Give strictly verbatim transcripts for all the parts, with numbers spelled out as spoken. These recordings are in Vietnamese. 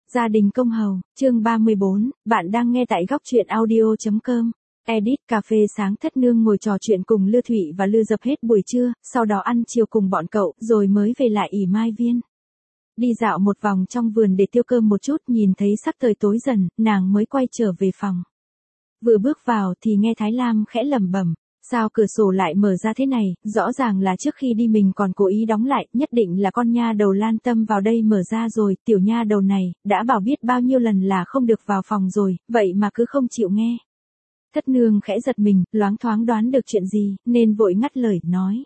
Gia đình công hầu, chương ba mươi bốn, bạn đang nghe tại góc truyện audio.com. Edit cà phê sáng Thất Nương ngồi trò chuyện cùng Lư Thụy và Lư Dập hết buổi trưa, sau đó ăn chiều cùng bọn cậu, rồi mới về lại ỉ Mai Viên. Đi dạo một vòng trong vườn để tiêu cơm một chút, nhìn thấy sắc trời tối dần, nàng mới quay trở về phòng. Vừa bước vào thì nghe Thái Lam khẽ lẩm bẩm. Sao cửa sổ lại mở ra thế này, rõ ràng là trước khi đi mình còn cố ý đóng lại, nhất định là con nha đầu Lan Tâm vào đây mở ra rồi, tiểu nha đầu này, đã bảo biết bao nhiêu lần là không được vào phòng rồi, vậy mà cứ không chịu nghe. Thất Nương khẽ giật mình, loáng thoáng đoán được chuyện gì, nên vội ngắt lời, nói.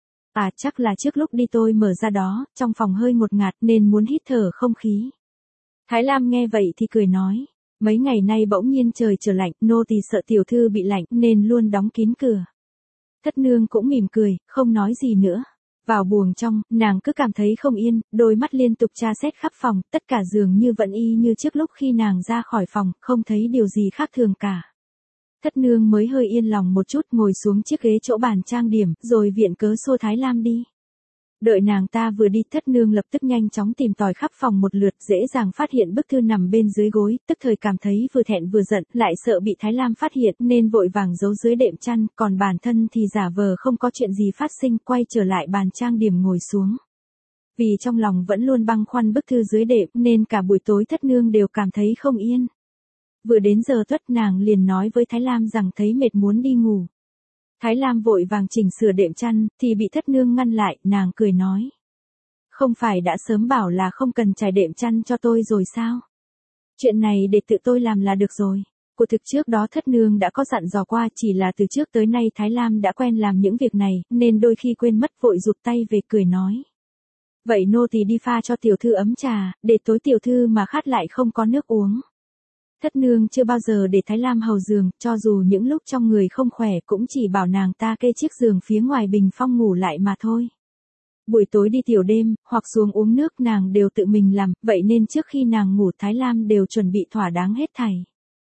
À chắc là trước lúc đi tôi mở ra đó, trong phòng hơi ngột ngạt nên muốn hít thở không khí. Thái Lam nghe vậy thì cười nói. Mấy ngày nay bỗng nhiên trời trở lạnh, nô tỳ sợ tiểu thư bị lạnh nên luôn đóng kín cửa. Thất Nương cũng mỉm cười, không nói gì nữa. Vào buồng trong, nàng cứ cảm thấy không yên, đôi mắt liên tục tra xét khắp phòng, tất cả dường như vẫn y như trước lúc khi nàng ra khỏi phòng, không thấy điều gì khác thường cả. Thất Nương mới hơi yên lòng một chút, ngồi xuống chiếc ghế chỗ bàn trang điểm, rồi viện cớ xô Thái Lam đi. Đợi nàng ta vừa đi, Thất Nương lập tức nhanh chóng tìm tòi khắp phòng một lượt, dễ dàng phát hiện bức thư nằm bên dưới gối, tức thời cảm thấy vừa thẹn vừa giận, lại sợ bị Thái Lam phát hiện nên vội vàng giấu dưới đệm chăn, còn bản thân thì giả vờ không có chuyện gì phát sinh, quay trở lại bàn trang điểm ngồi xuống. Vì trong lòng vẫn luôn băn khoăn bức thư dưới đệm nên cả buổi tối Thất Nương đều cảm thấy không yên. Vừa đến giờ tuất, nàng liền nói với Thái Lam rằng thấy mệt muốn đi ngủ. Thái Lam vội vàng chỉnh sửa đệm chăn, thì bị Thất Nương ngăn lại, nàng cười nói. Không phải đã sớm bảo là không cần trải đệm chăn cho tôi rồi sao? Chuyện này để tự tôi làm là được rồi. Của thực trước đó Thất Nương đã có dặn dò qua, chỉ là từ trước tới nay Thái Lam đã quen làm những việc này, nên đôi khi quên mất, vội rụt tay về cười nói. Vậy nô tỳ đi pha cho tiểu thư ấm trà, để tối tiểu thư mà khát lại không có nước uống. Thất Nương chưa bao giờ để Thái Lam hầu giường, cho dù những lúc trong người không khỏe cũng chỉ bảo nàng ta kê chiếc giường phía ngoài bình phong ngủ lại mà thôi. Buổi tối đi tiểu đêm, hoặc xuống uống nước nàng đều tự mình làm, vậy nên trước khi nàng ngủ Thái Lam đều chuẩn bị thỏa đáng hết thảy.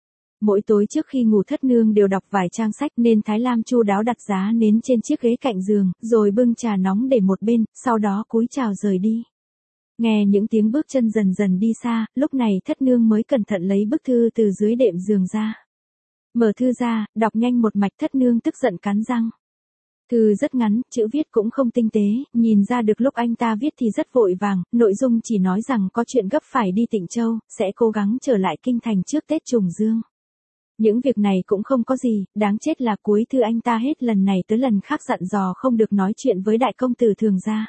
Mỗi tối trước khi ngủ Thất Nương đều đọc vài trang sách nên Thái Lam chu đáo đặt giá nến trên chiếc ghế cạnh giường, rồi bưng trà nóng để một bên, sau đó cúi chào rời đi. Nghe những tiếng bước chân dần dần đi xa, lúc này Thất Nương mới cẩn thận lấy bức thư từ dưới đệm giường ra. Mở thư ra, đọc nhanh một mạch, Thất Nương tức giận cắn răng. Thư rất ngắn, chữ viết cũng không tinh tế, nhìn ra được lúc anh ta viết thì rất vội vàng, nội dung chỉ nói rằng có chuyện gấp phải đi Tịnh Châu, sẽ cố gắng trở lại kinh thành trước Tết Trùng Dương. Những việc này cũng không có gì, đáng chết là cuối thư anh ta hết lần này tới lần khác dặn dò không được nói chuyện với đại công tử Thường gia.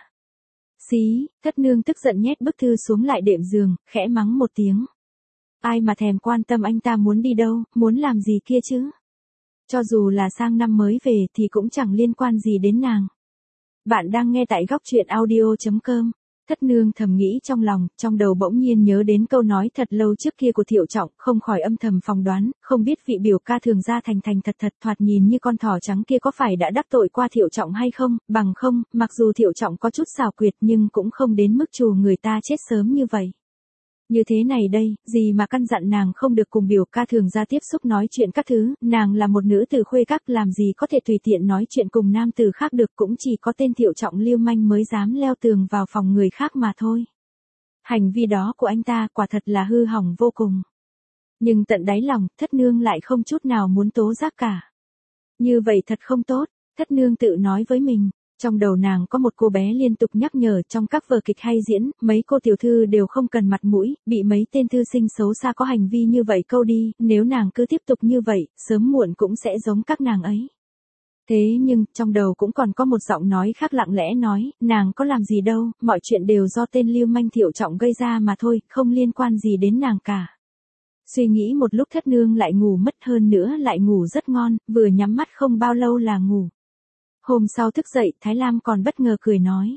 Xí, Thất Nương tức giận nhét bức thư xuống lại đệm giường, khẽ mắng một tiếng. Ai mà thèm quan tâm anh ta muốn đi đâu, muốn làm gì kia chứ. Cho dù là sang năm mới về thì cũng chẳng liên quan gì đến nàng. Bạn đang nghe tại góc truyện audio.com. Thất Nương thầm nghĩ trong lòng, trong đầu bỗng nhiên nhớ đến câu nói thật lâu trước kia của Thiệu Trọng, không khỏi âm thầm phỏng đoán, không biết vị biểu ca Thường gia thành thành thật thật thoạt nhìn như con thỏ trắng kia có phải đã đắc tội qua Thiệu Trọng hay không, bằng không, mặc dù Thiệu Trọng có chút xảo quyệt nhưng cũng không đến mức trù người ta chết sớm như vậy. Như thế này đây, gì mà căn dặn nàng không được cùng biểu ca Thường gia tiếp xúc nói chuyện các thứ, nàng là một nữ tử khuê các, làm gì có thể tùy tiện nói chuyện cùng nam tử khác được, cũng chỉ có tên Thiệu Trọng lưu manh mới dám leo tường vào phòng người khác mà thôi. Hành vi đó của anh ta quả thật là hư hỏng vô cùng. Nhưng tận đáy lòng, Thất Nương lại không chút nào muốn tố giác cả. Như vậy thật không tốt, Thất Nương tự nói với mình. Trong đầu nàng có một cô bé liên tục nhắc nhở, trong các vở kịch hay diễn, mấy cô tiểu thư đều không cần mặt mũi, bị mấy tên thư sinh xấu xa có hành vi như vậy câu đi, nếu nàng cứ tiếp tục như vậy, sớm muộn cũng sẽ giống các nàng ấy. Thế nhưng, trong đầu cũng còn có một giọng nói khác lặng lẽ nói, nàng có làm gì đâu, mọi chuyện đều do tên lưu manh Thiệu Trọng gây ra mà thôi, không liên quan gì đến nàng cả. Suy nghĩ một lúc Thất Nương lại ngủ mất, hơn nữa lại ngủ rất ngon, vừa nhắm mắt không bao lâu là ngủ. Hôm sau thức dậy, Thái Lam còn bất ngờ cười nói.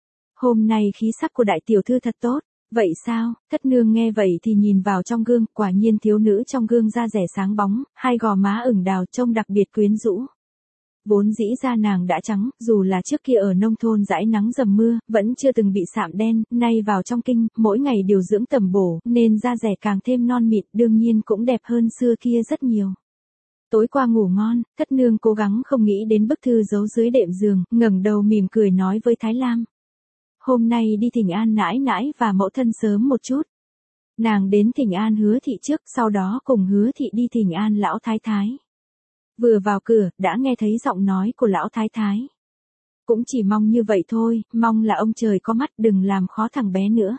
Hôm nay khí sắc của đại tiểu thư thật tốt, vậy sao? Thất Nương nghe vậy thì nhìn vào trong gương, quả nhiên thiếu nữ trong gương da rẻ sáng bóng, hai gò má ửng đào trông đặc biệt quyến rũ. Vốn dĩ da nàng đã trắng, dù là trước kia ở nông thôn dãi nắng dầm mưa, vẫn chưa từng bị sạm đen, nay vào trong kinh, mỗi ngày điều dưỡng tầm bổ, nên da rẻ càng thêm non mịn, đương nhiên cũng đẹp hơn xưa kia rất nhiều. Tối qua ngủ ngon, Thất Nương cố gắng không nghĩ đến bức thư giấu dưới đệm giường, ngẩng đầu mỉm cười nói với Thái Lam. Hôm nay đi thỉnh an nãi nãi và mẫu thân sớm một chút. Nàng đến thỉnh an Hứa thị trước, sau đó cùng Hứa thị đi thỉnh an lão thái thái. Vừa vào cửa, đã nghe thấy giọng nói của lão thái thái. Cũng chỉ mong như vậy thôi, mong là ông trời có mắt, đừng làm khó thằng bé nữa.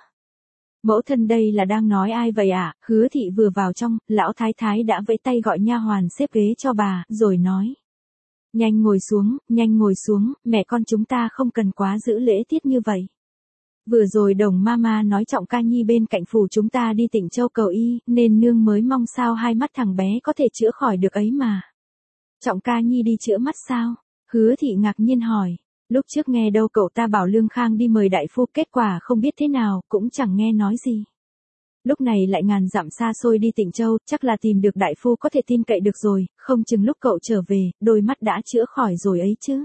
Mẫu thân đây là đang nói ai vậy ạ? À? Hứa thị vừa vào trong, lão thái thái đã vẫy tay gọi nha hoàn xếp ghế cho bà, rồi nói. Nhanh ngồi xuống, nhanh ngồi xuống, mẹ con chúng ta không cần quá giữ lễ tiết như vậy. Vừa rồi Đồng Mama nói Trọng Ca Nhi bên cạnh phủ chúng ta đi Tịnh Châu cầu y, nên nương mới mong sao hai mắt thằng bé có thể chữa khỏi được ấy mà. Trọng Ca Nhi đi chữa mắt sao? Hứa thị ngạc nhiên hỏi. Lúc trước nghe đâu cậu ta bảo Lương Khang đi mời đại phu, kết quả không biết thế nào, cũng chẳng nghe nói gì. Lúc này lại ngàn dặm xa xôi đi Tịnh Châu, chắc là tìm được đại phu có thể tin cậy được rồi, không chừng lúc cậu trở về, đôi mắt đã chữa khỏi rồi ấy chứ.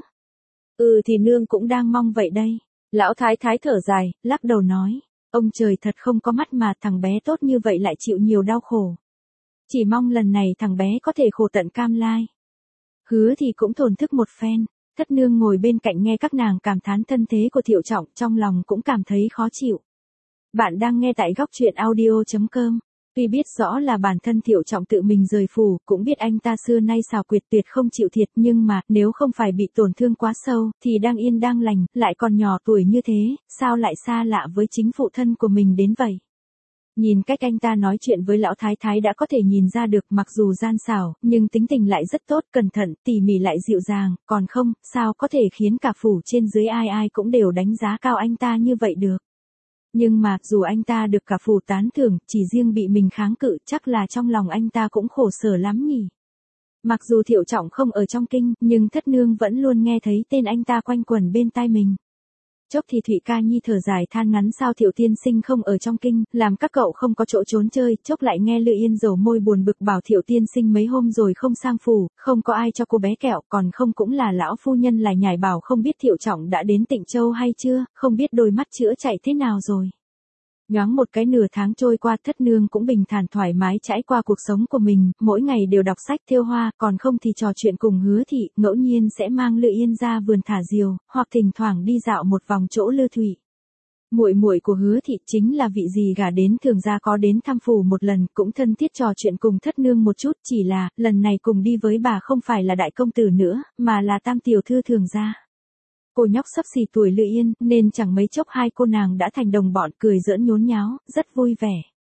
Ừ thì nương cũng đang mong vậy đây. Lão thái thái thở dài, lắc đầu nói, ông trời thật không có mắt mà thằng bé tốt như vậy lại chịu nhiều đau khổ. Chỉ mong lần này thằng bé có thể khổ tận cam lai. Hứa thì cũng thổn thức một phen. Thất nương ngồi bên cạnh nghe các nàng cảm thán thân thế của Thiệu Trọng, trong lòng cũng cảm thấy khó chịu. Bạn đang nghe tại góc truyện audio chấm com. Tuy biết rõ là bản thân Thiệu Trọng tự mình rời phủ, cũng biết anh ta xưa nay xảo quyệt tuyệt không chịu thiệt, nhưng mà, nếu không phải bị tổn thương quá sâu, thì đang yên đang lành, lại còn nhỏ tuổi như thế, sao lại xa lạ với chính phụ thân của mình đến vậy. Nhìn cách anh ta nói chuyện với lão thái thái đã có thể nhìn ra được, mặc dù gian xảo, nhưng tính tình lại rất tốt, cẩn thận, tỉ mỉ lại dịu dàng, còn không, sao có thể khiến cả phủ trên dưới ai ai cũng đều đánh giá cao anh ta như vậy được. Nhưng mà, dù anh ta được cả phủ tán thưởng, chỉ riêng bị mình kháng cự, chắc là trong lòng anh ta cũng khổ sở lắm nhỉ. Mặc dù Thiệu Trọng không ở trong kinh, nhưng Thất nương vẫn luôn nghe thấy tên anh ta quanh quẩn bên tai mình. Chốc thì Thụy Ca Nhi thở dài than ngắn sao Thiệu tiên sinh không ở trong kinh, làm các cậu không có chỗ trốn chơi, chốc lại nghe Lư Yên dầu môi buồn bực bảo Thiệu tiên sinh mấy hôm rồi không sang phủ, không có ai cho cô bé kẹo, còn không cũng là lão phu nhân lại nhảy bảo không biết Thiệu Trọng đã đến Tịnh Châu hay chưa, không biết đôi mắt chữa chạy thế nào rồi. Nhoáng một cái nửa tháng trôi qua, Thất nương cũng bình thản thoải mái trải qua cuộc sống của mình, mỗi ngày đều đọc sách thêu hoa, còn không thì trò chuyện cùng Hứa thị, ngẫu nhiên sẽ mang Lư Yên ra vườn thả diều, hoặc thỉnh thoảng đi dạo một vòng chỗ Lư Thụy. Muội muội của Hứa thị chính là vị gì gả đến thường gia có đến thăm phủ một lần, cũng thân thiết trò chuyện cùng Thất nương một chút, chỉ là, lần này cùng đi với bà không phải là đại công tử nữa, mà là tam tiểu thư thường gia. Cô nhóc sắp xỉ tuổi Lư Yên, nên chẳng mấy chốc hai cô nàng đã thành đồng bọn, cười giỡn nhốn nháo, rất vui vẻ.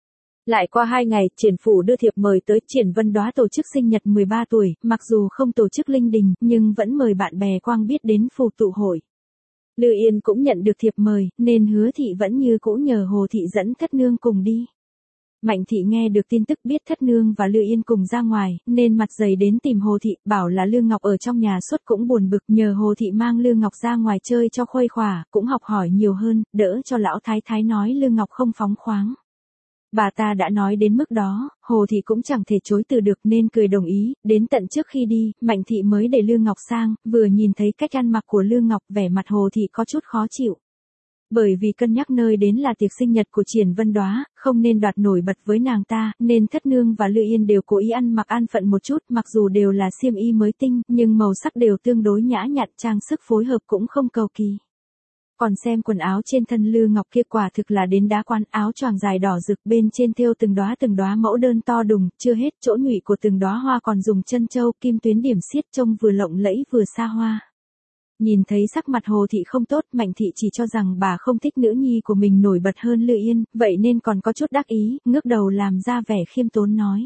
Lại qua hai ngày, Triển phủ đưa thiệp mời tới, Triển Vân Đóa tổ chức sinh nhật mười ba tuổi, mặc dù không tổ chức linh đình, nhưng vẫn mời bạn bè quang biết đến phủ tụ hội. Lư Yên cũng nhận được thiệp mời, nên Hứa thị vẫn như cũ nhờ Hồ thị dẫn Thất nương cùng đi. Mạnh thị nghe được tin tức biết Thất nương và Lư Yên cùng ra ngoài, nên mặt dày đến tìm Hồ thị, bảo là Lương Ngọc ở trong nhà suốt cũng buồn bực, nhờ Hồ thị mang Lương Ngọc ra ngoài chơi cho khuây khỏa, cũng học hỏi nhiều hơn, đỡ cho lão thái thái nói Lương Ngọc không phóng khoáng. Bà ta đã nói đến mức đó, Hồ thị cũng chẳng thể chối từ được nên cười đồng ý, đến tận trước khi đi, Mạnh thị mới để Lương Ngọc sang, vừa nhìn thấy cách ăn mặc của Lương Ngọc, vẻ mặt Hồ thị có chút khó chịu. Bởi vì cân nhắc nơi đến là tiệc sinh nhật của Triển Vân Đóa, không nên đoạt nổi bật với nàng ta, nên Thất nương và Lư Yên đều cố ý ăn mặc an phận một chút, mặc dù đều là xiêm y mới tinh, nhưng màu sắc đều tương đối nhã nhặn, trang sức phối hợp cũng không cầu kỳ. Còn xem quần áo trên thân Lư Ngọc kia quả thực là đến đá quan, áo choàng dài đỏ rực, bên trên thêu từng đóa từng đóa mẫu đơn to đùng, chưa hết chỗ nhụy của từng đóa hoa còn dùng chân châu kim tuyến điểm xiết, trông vừa lộng lẫy vừa xa hoa. Nhìn thấy sắc mặt Hồ thị không tốt, Mạnh thị chỉ cho rằng bà không thích nữ nhi của mình nổi bật hơn Lư Yên, vậy nên còn có chút đắc ý, ngước đầu làm ra vẻ khiêm tốn nói.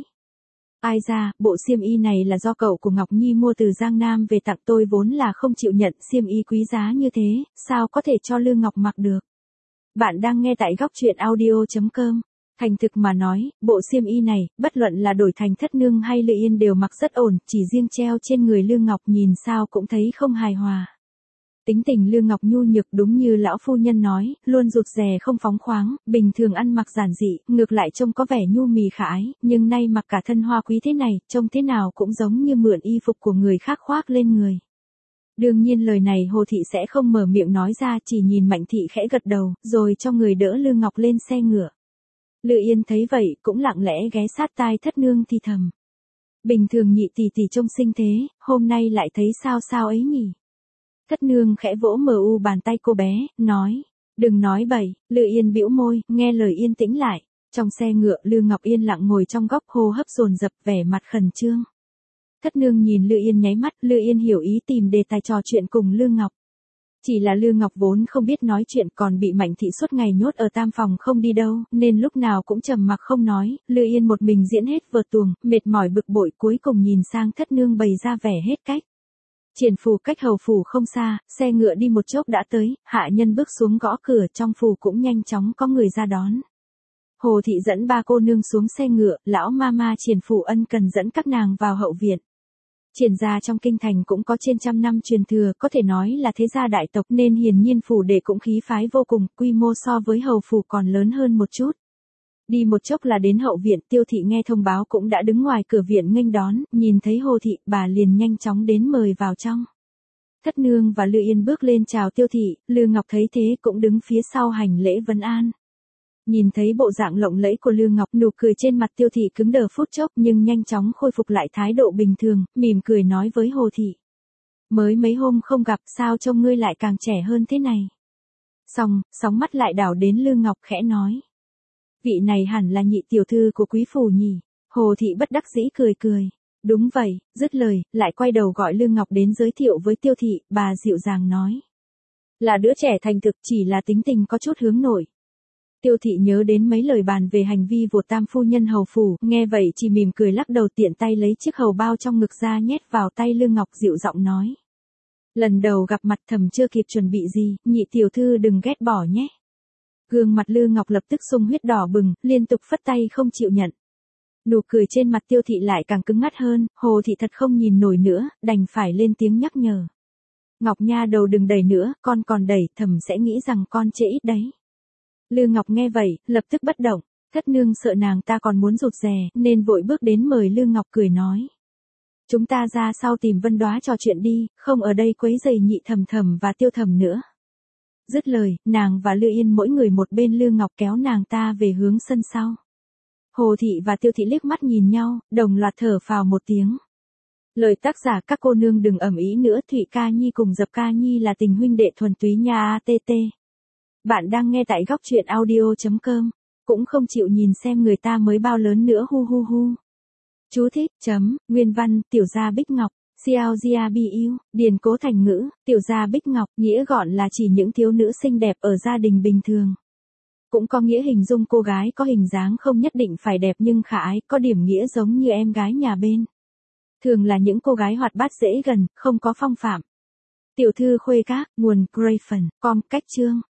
Ai ra, bộ xiêm y này là do cậu của Ngọc Nhi mua từ Giang Nam về tặng tôi, vốn là không chịu nhận xiêm y quý giá như thế, sao có thể cho Lương Ngọc mặc được. Bạn đang nghe tại góc truyện audio chấm com. Thành thực mà nói, bộ xiêm y này, bất luận là đổi thành Thất nương hay Lư Yên đều mặc rất ổn, chỉ riêng treo trên người Lương Ngọc nhìn sao cũng thấy không hài hòa. Tính tình Lương Ngọc nhu nhược đúng như lão phu nhân nói, luôn rụt rè không phóng khoáng, bình thường ăn mặc giản dị, ngược lại trông có vẻ nhu mì khả ái, nhưng nay mặc cả thân hoa quý thế này, trông thế nào cũng giống như mượn y phục của người khác khoác lên người. Đương nhiên lời này Hồ thị sẽ không mở miệng nói ra, chỉ nhìn Mạnh thị khẽ gật đầu, rồi cho người đỡ Lương Ngọc lên xe ngựa. Lư Yên thấy vậy, cũng lặng lẽ ghé sát tai Thất nương thì thầm. Bình thường nhị tỷ tỷ trông xinh thế, hôm nay lại thấy sao sao ấy nhỉ? Thất nương khẽ vỗ mờ u bàn tay cô bé, nói, đừng nói bậy. Lư Yên bĩu môi, nghe lời yên tĩnh lại. Trong xe ngựa, Lư Ngọc yên lặng ngồi trong góc, hô hấp dồn dập, vẻ mặt khẩn trương. Thất nương nhìn Lư Yên nháy mắt, Lư Yên hiểu ý tìm đề tài trò chuyện cùng Lư Ngọc. Chỉ là Lư Ngọc vốn không biết nói chuyện, còn bị Mạnh thị suốt ngày nhốt ở tam phòng không đi đâu, nên lúc nào cũng trầm mặc không nói. Lư Yên một mình diễn hết vở tuồng, mệt mỏi bực bội, cuối cùng nhìn sang thất nương bày ra vẻ hết cách. Triển phủ cách hầu phủ không xa, xe ngựa đi một chốc đã tới, hạ nhân bước xuống gõ cửa, trong phủ cũng nhanh chóng có người ra đón. Hồ thị dẫn ba cô nương xuống xe ngựa, lão ma ma Triển phủ ân cần dẫn các nàng vào hậu viện. Triển gia trong kinh thành cũng có trên trăm năm truyền thừa, có thể nói là thế gia đại tộc, nên hiển nhiên phủ đệ cũng khí phái vô cùng, quy mô so với hầu phủ còn lớn hơn một chút. Đi một chốc là đến hậu viện, Tiêu thị nghe thông báo cũng đã đứng ngoài cửa viện nghênh đón, nhìn thấy Hồ thị, bà liền nhanh chóng đến mời vào trong. Thất nương và Lư Yên bước lên chào Tiêu thị, Lư Ngọc thấy thế cũng đứng phía sau hành lễ vân an. Nhìn thấy bộ dạng lộng lẫy của Lư Ngọc, nụ cười trên mặt Tiêu thị cứng đờ phút chốc nhưng nhanh chóng khôi phục lại thái độ bình thường, mỉm cười nói với Hồ thị. Mới mấy hôm không gặp, sao trông ngươi lại càng trẻ hơn thế này? Xong, sóng mắt lại đảo đến Lư Ngọc khẽ nói. Vị này hẳn là nhị tiểu thư của quý phủ nhỉ? Hồ thị bất đắc dĩ cười cười. Đúng vậy, dứt lời, lại quay đầu gọi Lư Ngọc đến giới thiệu với Tiêu thị, bà dịu dàng nói. Là đứa trẻ thành thực, chỉ là tính tình có chút hướng nội. Tiêu thị nhớ đến mấy lời bàn về hành vi của tam phu nhân hầu phủ, nghe vậy chỉ mỉm cười lắc đầu, tiện tay lấy chiếc hầu bao trong ngực ra nhét vào tay Lư Ngọc, dịu giọng nói. Lần đầu gặp mặt thầm chưa kịp chuẩn bị gì, nhị tiểu thư đừng ghét bỏ nhé. Gương mặt Lư Ngọc lập tức sung huyết đỏ bừng, liên tục phất tay không chịu nhận. Nụ cười trên mặt Tiêu thị lại càng cứng ngắt hơn, Hồ thị thật không nhìn nổi nữa, đành phải lên tiếng nhắc nhở. Ngọc nha đầu đừng đẩy nữa, con còn đẩy, thầm sẽ nghĩ rằng con trễ ít đấy. Lư Ngọc nghe vậy, lập tức bất động, thất nương sợ nàng ta còn muốn rụt rè, nên vội bước đến mời Lư Ngọc, cười nói. Chúng ta ra sau tìm Vân Đoá trò chuyện đi, không ở đây quấy rầy nhị thầm thầm và Tiêu thầm nữa. Dứt lời, nàng và Lư Yên mỗi người một bên, Lư Ngọc kéo nàng ta về hướng sân sau. Hồ thị và Tiêu thị liếc mắt nhìn nhau, đồng loạt thở phào một tiếng. Lời tác giả: các cô nương đừng ầm ĩ nữa, Thụy Ca Nhi cùng Dập Ca Nhi là tình huynh đệ thuần túy nha a tê tê. Bạn đang nghe tại góc truyện audio chấm com, cũng không chịu nhìn xem người ta mới bao lớn nữa, hu hu hu. Chú thích, chấm, nguyên văn, tiểu gia Bích Ngọc, Xiao Gia Bi Yêu, điền cố thành ngữ, tiểu gia Bích Ngọc, nghĩa gọn là chỉ những thiếu nữ xinh đẹp ở gia đình bình thường. Cũng có nghĩa hình dung cô gái có hình dáng không nhất định phải đẹp nhưng khả ái, có điểm nghĩa giống như em gái nhà bên. Thường là những cô gái hoạt bát dễ gần, không có phong phạm. Tiểu thư khuê các, nguồn Grayson, com, cách chương.